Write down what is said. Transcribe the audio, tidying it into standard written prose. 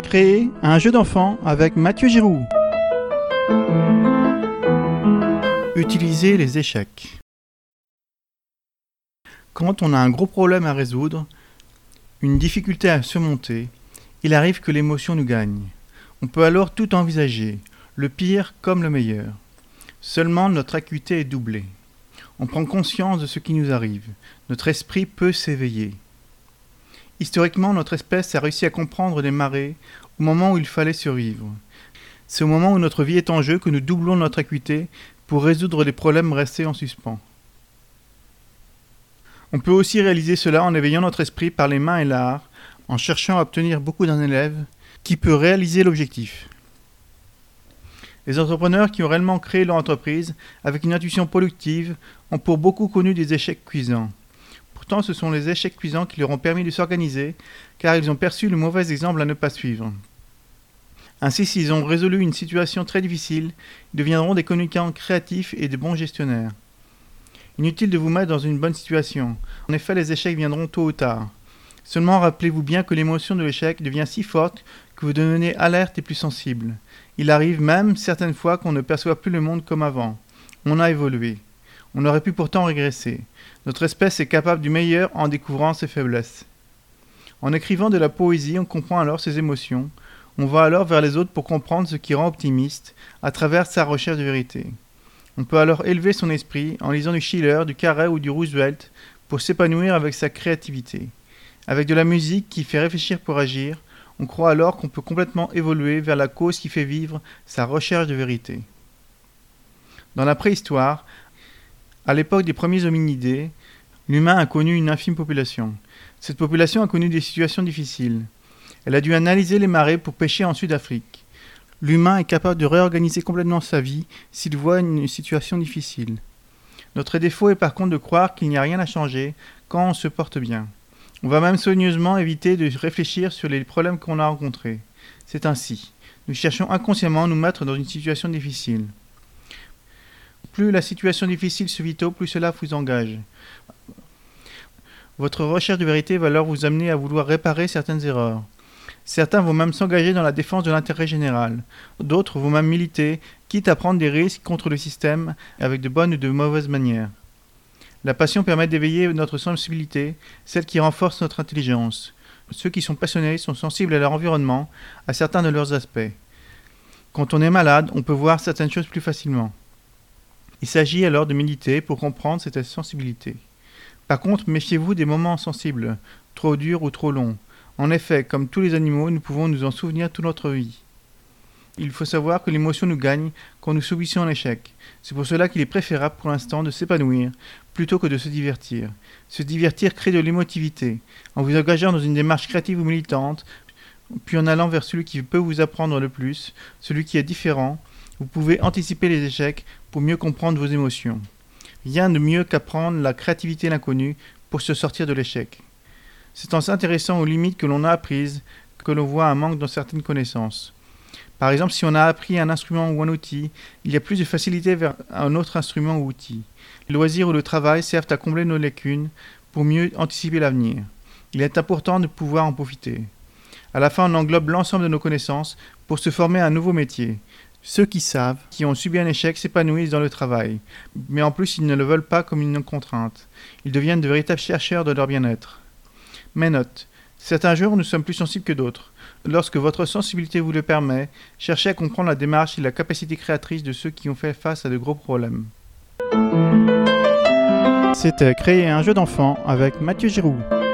Créer un jeu d'enfant avec Mathieu Giroux. Utiliser les échecs. Quand on a un gros problème à résoudre, une difficulté à surmonter, il arrive que l'émotion nous gagne. On peut alors tout envisager, le pire comme le meilleur. Seulement notre acuité est doublée. On prend conscience de ce qui nous arrive. Notre esprit peut s'éveiller. Historiquement, notre espèce a réussi à comprendre les marées au moment où il fallait survivre. C'est au moment où notre vie est en jeu que nous doublons notre acuité pour résoudre les problèmes restés en suspens. On peut aussi réaliser cela en éveillant notre esprit par les mains et l'art, en cherchant à obtenir beaucoup d'un élève qui peut réaliser l'objectif. Les entrepreneurs qui ont réellement créé leur entreprise avec une intuition productive ont pour beaucoup connu des échecs cuisants. Pourtant, ce sont les échecs cuisants qui leur ont permis de s'organiser, car ils ont perçu le mauvais exemple à ne pas suivre. Ainsi, s'ils ont résolu une situation très difficile, ils deviendront des communicants créatifs et de bons gestionnaires. Inutile de vous mettre dans une bonne situation. En effet, les échecs viendront tôt ou tard. Seulement, rappelez-vous bien que l'émotion de l'échec devient si forte que vous devenez alerte et plus sensible. Il arrive même certaines fois qu'on ne perçoit plus le monde comme avant. On a évolué. On aurait pu pourtant régresser. Notre espèce est capable du meilleur en découvrant ses faiblesses. En écrivant de la poésie, on comprend alors ses émotions. On va alors vers les autres pour comprendre ce qui rend optimiste à travers sa recherche de vérité. On peut alors élever son esprit en lisant du Schiller, du Carré ou du Roosevelt pour s'épanouir avec sa créativité. Avec de la musique qui fait réfléchir pour agir, on croit alors qu'on peut complètement évoluer vers la cause qui fait vivre sa recherche de vérité. Dans la préhistoire, à l'époque des premiers hominidés, l'humain a connu une infime population. Cette population a connu des situations difficiles. Elle a dû analyser les marées pour pêcher en Sud-Afrique. L'humain est capable de réorganiser complètement sa vie s'il voit une situation difficile. Notre défaut est par contre de croire qu'il n'y a rien à changer quand on se porte bien. On va même soigneusement éviter de réfléchir sur les problèmes qu'on a rencontrés. C'est ainsi. Nous cherchons inconsciemment à nous mettre dans une situation difficile. Plus la situation difficile se vit tôt, plus cela vous engage. Votre recherche de vérité va alors vous amener à vouloir réparer certaines erreurs. Certains vont même s'engager dans la défense de l'intérêt général. D'autres vont même militer, quitte à prendre des risques contre le système avec de bonnes ou de mauvaises manières. La passion permet d'éveiller notre sensibilité, celle qui renforce notre intelligence. Ceux qui sont passionnés sont sensibles à leur environnement, à certains de leurs aspects. Quand on est malade, on peut voir certaines choses plus facilement. Il s'agit alors de méditer pour comprendre cette sensibilité. Par contre, méfiez-vous des moments sensibles, trop durs ou trop longs. En effet, comme tous les animaux, nous pouvons nous en souvenir toute notre vie. Il faut savoir que l'émotion nous gagne quand nous subissons un échec. C'est pour cela qu'il est préférable pour l'instant de s'épanouir plutôt que de se divertir. Se divertir crée de l'émotivité. En vous engageant dans une démarche créative ou militante, puis en allant vers celui qui peut vous apprendre le plus, celui qui est différent, vous pouvez anticiper les échecs pour mieux comprendre vos émotions. Rien de mieux qu'apprendre la créativité et l'inconnu pour se sortir de l'échec. C'est en s'intéressant aux limites que l'on a apprises que l'on voit un manque dans certaines connaissances. Par exemple, si on a appris un instrument ou un outil, il y a plus de facilité vers un autre instrument ou outil. Les loisirs ou le travail servent à combler nos lacunes pour mieux anticiper l'avenir. Il est important de pouvoir en profiter. À la fin, on englobe l'ensemble de nos connaissances pour se former à un nouveau métier. Ceux qui savent, qui ont subi un échec, s'épanouissent dans le travail. Mais en plus, ils ne le veulent pas comme une contrainte. Ils deviennent de véritables chercheurs de leur bien-être. Mais note, certains jours, nous sommes plus sensibles que d'autres. Lorsque votre sensibilité vous le permet, cherchez à comprendre la démarche et la capacité créatrice de ceux qui ont fait face à de gros problèmes. C'était Créer un jeu d'enfant avec Mathieu Giroux.